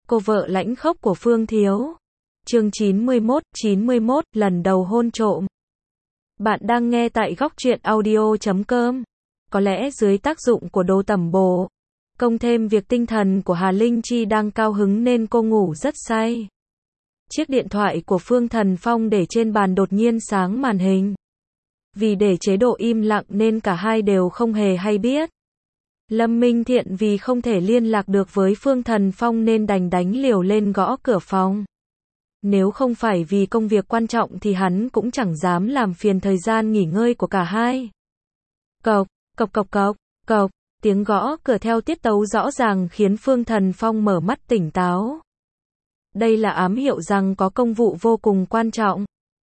Cô vợ lãnh khốc của Phương Thiếu. Chương 91, lần đầu hôn trộm. Bạn đang nghe tại góc truyện audio.com. Có lẽ dưới tác dụng của đồ tẩm bổ, cộng thêm việc tinh thần của Hà Linh Chi đang cao hứng nên cô ngủ rất say. Chiếc điện thoại của Phương Thần Phong để trên bàn đột nhiên sáng màn hình. Vì để chế độ im lặng nên cả hai đều không hề hay biết. Lâm Minh Thiện vì không thể liên lạc được với Phương Thần Phong nên đành đánh liều lên gõ cửa phòng. Nếu không phải vì công việc quan trọng thì hắn cũng chẳng dám làm phiền thời gian nghỉ ngơi của cả hai. Cộc, cộc cộc cộc, cộc, tiếng gõ cửa theo tiết tấu rõ ràng khiến Phương Thần Phong mở mắt tỉnh táo. Đây là ám hiệu rằng có công vụ vô cùng quan trọng.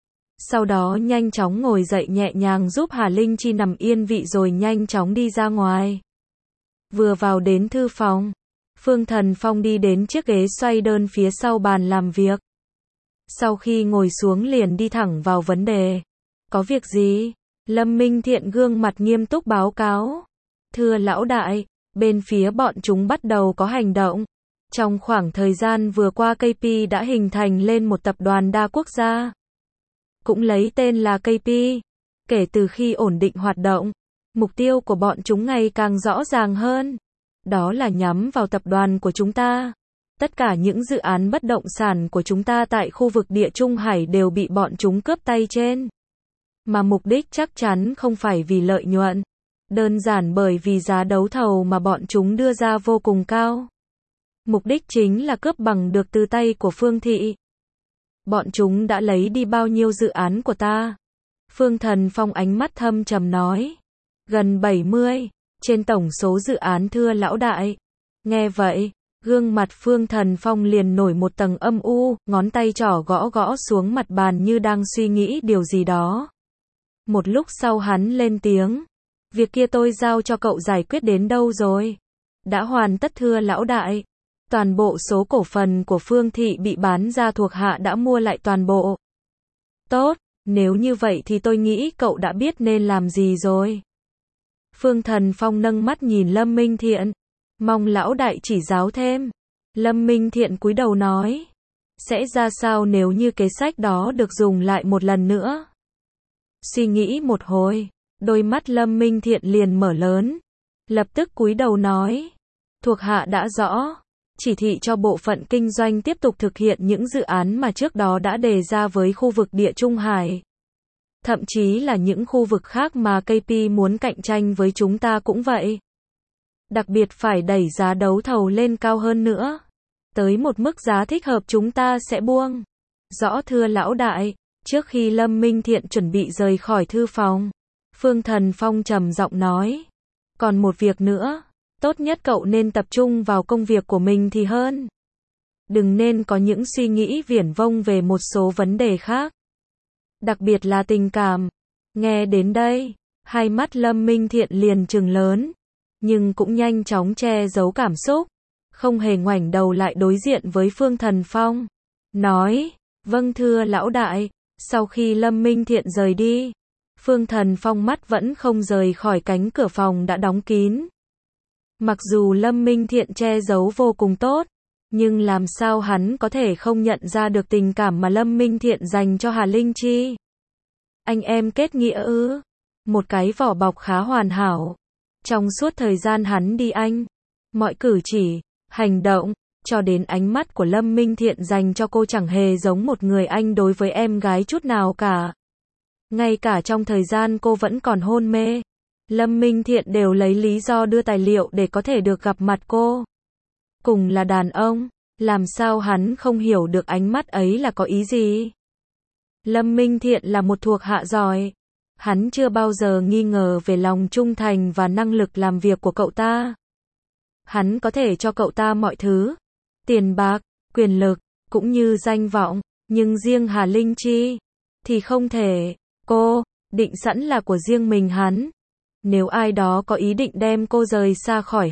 Sau đó nhanh chóng ngồi dậy nhẹ nhàng giúp Hà Linh Chi nằm yên vị rồi nhanh chóng đi ra ngoài. Vừa vào đến thư phòng, Phương Thần Phong đi đến chiếc ghế xoay đơn phía sau bàn làm việc. Sau khi ngồi xuống liền đi thẳng vào vấn đề. Có việc gì? Lâm Minh Thiện gương mặt nghiêm túc báo cáo. Thưa lão đại, bên phía bọn chúng bắt đầu có hành động. Trong khoảng thời gian vừa qua KP đã hình thành lên một tập đoàn đa quốc gia. Cũng lấy tên là KP. Kể từ khi ổn định hoạt động, mục tiêu của bọn chúng ngày càng rõ ràng hơn. Đó là nhắm vào tập đoàn của chúng ta. Tất cả những dự án bất động sản của chúng ta tại khu vực Địa Trung Hải đều bị bọn chúng cướp tay trên. Mà mục đích chắc chắn không phải vì lợi nhuận. Đơn giản bởi vì giá đấu thầu mà bọn chúng đưa ra vô cùng cao. Mục đích chính là cướp bằng được từ tay của Phương Thị. Bọn chúng đã lấy đi bao nhiêu dự án của ta? Phương Thần Phong ánh mắt thâm trầm nói. Gần 70, trên tổng số dự án thưa lão đại. Nghe vậy, gương mặt Phương Thần Phong liền nổi một tầng âm u, ngón tay trỏ gõ gõ xuống mặt bàn như đang suy nghĩ điều gì đó. Một lúc sau hắn lên tiếng. Việc kia tôi giao cho cậu giải quyết đến đâu rồi? Đã hoàn tất thưa lão đại. Toàn bộ số cổ phần của Phương Thị bị bán ra thuộc hạ đã mua lại toàn bộ. Tốt, nếu như vậy thì tôi nghĩ cậu đã biết nên làm gì rồi. Phương Thần Phong nâng mắt nhìn Lâm Minh Thiện. Mong lão đại chỉ giáo thêm. Lâm Minh Thiện cúi đầu nói. Sẽ ra sao nếu như kế sách đó được dùng lại một lần nữa? Suy nghĩ một hồi, đôi mắt Lâm Minh Thiện liền mở lớn. Lập tức cúi đầu nói. Thuộc hạ đã rõ. Chỉ thị cho bộ phận kinh doanh tiếp tục thực hiện những dự án mà trước đó đã đề ra với khu vực Địa Trung Hải. Thậm chí là những khu vực khác mà KP muốn cạnh tranh với chúng ta cũng vậy. Đặc biệt phải đẩy giá đấu thầu lên cao hơn nữa. Tới một mức giá thích hợp chúng ta sẽ buông. Rõ thưa lão đại. Trước khi Lâm Minh Thiện chuẩn bị rời khỏi thư phòng, Phương Thần Phong trầm giọng nói. Còn một việc nữa. Tốt nhất cậu nên tập trung vào công việc của mình thì hơn. Đừng nên có những suy nghĩ viển vông về một số vấn đề khác. Đặc biệt là tình cảm. Nghe đến đây, hai mắt Lâm Minh Thiện liền trừng lớn. Nhưng cũng nhanh chóng che giấu cảm xúc. Không hề ngoảnh đầu lại đối diện với Phương Thần Phong. Nói, vâng thưa lão đại. Sau khi Lâm Minh Thiện rời đi, Phương Thần Phong mắt vẫn không rời khỏi cánh cửa phòng đã đóng kín. Mặc dù Lâm Minh Thiện che giấu vô cùng tốt, nhưng làm sao hắn có thể không nhận ra được tình cảm mà Lâm Minh Thiện dành cho Hà Linh Chi? Anh em kết nghĩa ư? Một cái vỏ bọc khá hoàn hảo. Trong suốt thời gian hắn đi Anh, mọi cử chỉ, hành động, cho đến ánh mắt của Lâm Minh Thiện dành cho cô chẳng hề giống một người anh đối với em gái chút nào cả. Ngay cả trong thời gian cô vẫn còn hôn mê, Lâm Minh Thiện đều lấy lý do đưa tài liệu để có thể được gặp mặt cô. Cùng là đàn ông, làm sao hắn không hiểu được ánh mắt ấy là có ý gì? Lâm Minh Thiện là một thuộc hạ giỏi. Hắn chưa bao giờ nghi ngờ về lòng trung thành và năng lực làm việc của cậu ta. Hắn có thể cho cậu ta mọi thứ. Tiền bạc, quyền lực, cũng như danh vọng. Nhưng riêng Hà Linh Chi thì không thể. Cô định sẵn là của riêng mình hắn. Nếu ai đó có ý định đem cô rời xa khỏi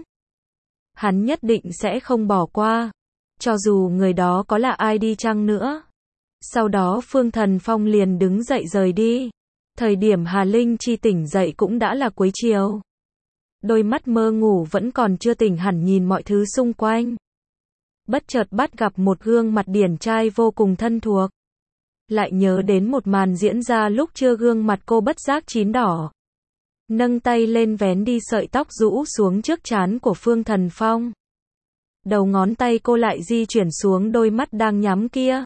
hắn nhất định sẽ không bỏ qua. Cho dù người đó có là ai đi chăng nữa. Sau đó Phương Thần Phong liền đứng dậy rời đi. Thời điểm Hà Linh Chi tỉnh dậy cũng đã là cuối chiều. Đôi mắt mơ ngủ vẫn còn chưa tỉnh hẳn nhìn mọi thứ xung quanh. bất chợt bắt gặp một gương mặt điển trai vô cùng thân thuộc. Lại nhớ đến một màn diễn ra lúc trưa, gương mặt cô bất giác chín đỏ. Nâng tay lên vén đi sợi tóc rũ xuống trước trán của Phương Thần Phong. Đầu ngón tay cô lại di chuyển xuống đôi mắt đang nhắm kia.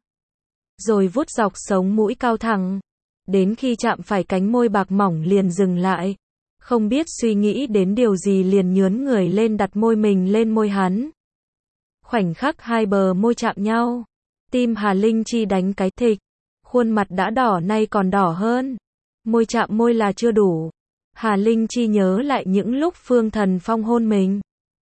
Rồi vuốt dọc sống mũi cao thẳng. Đến khi chạm phải cánh môi bạc mỏng liền dừng lại. Không biết suy nghĩ đến điều gì liền nhướn người lên đặt môi mình lên môi hắn. Khoảnh khắc hai bờ môi chạm nhau. Tim Hà Linh Chi đánh cái thịch. Khuôn mặt đã đỏ nay còn đỏ hơn. Môi chạm môi là chưa đủ. Hà Linh Chi nhớ lại những lúc Phương Thần Phong hôn mình.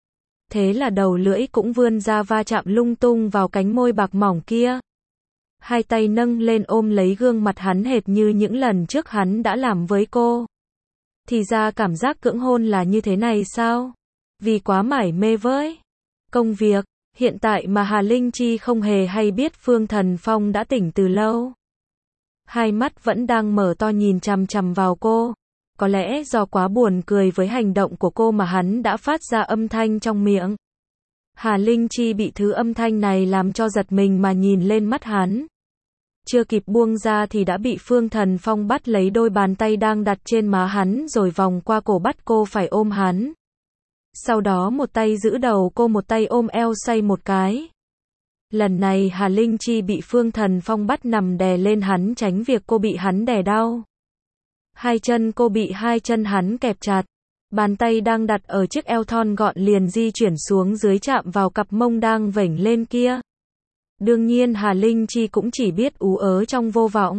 Thế là đầu lưỡi cũng vươn ra va chạm lung tung vào cánh môi bạc mỏng kia. Hai tay nâng lên ôm lấy gương mặt hắn hệt như những lần trước hắn đã làm với cô. Thì ra cảm giác cưỡng hôn là như thế này sao? Vì quá mải mê với công việc, hiện tại mà Hà Linh Chi không hề hay biết Phương Thần Phong đã tỉnh từ lâu. Hai mắt vẫn đang mở to nhìn chằm chằm vào cô. Có lẽ do quá buồn cười với hành động của cô mà hắn đã phát ra âm thanh trong miệng. Hà Linh Chi bị thứ âm thanh này làm cho giật mình mà nhìn lên mắt hắn. Chưa kịp buông ra thì đã bị Phương Thần Phong bắt lấy đôi bàn tay đang đặt trên má hắn rồi vòng qua cổ bắt cô phải ôm hắn. Sau đó một tay giữ đầu cô, một tay ôm eo xoay một cái. Lần này Hà Linh Chi bị Phương Thần Phong bắt nằm đè lên hắn tránh việc cô bị hắn đè đau. Hai chân cô bị hai chân hắn kẹp chặt. Bàn tay đang đặt ở chiếc eo thon gọn liền di chuyển xuống dưới chạm vào cặp mông đang vểnh lên kia. Đương nhiên Hà Linh Chi cũng chỉ biết ú ớ trong vô vọng.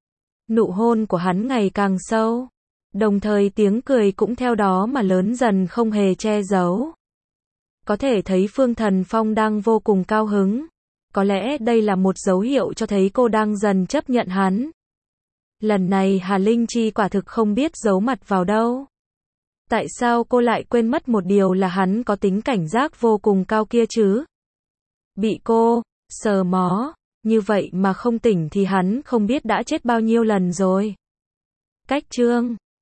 Nụ hôn của hắn ngày càng sâu. Đồng thời tiếng cười cũng theo đó mà lớn dần không hề che giấu. Có thể thấy Phương Thần Phong đang vô cùng cao hứng. Có lẽ đây là một dấu hiệu cho thấy cô đang dần chấp nhận hắn. Lần này Hà Linh Chi quả thực không biết giấu mặt vào đâu. Tại sao cô lại quên mất một điều là hắn có tính cảnh giác vô cùng cao kia chứ? Bị cô sờ mó như vậy mà không tỉnh thì hắn không biết đã chết bao nhiêu lần rồi. Cách chương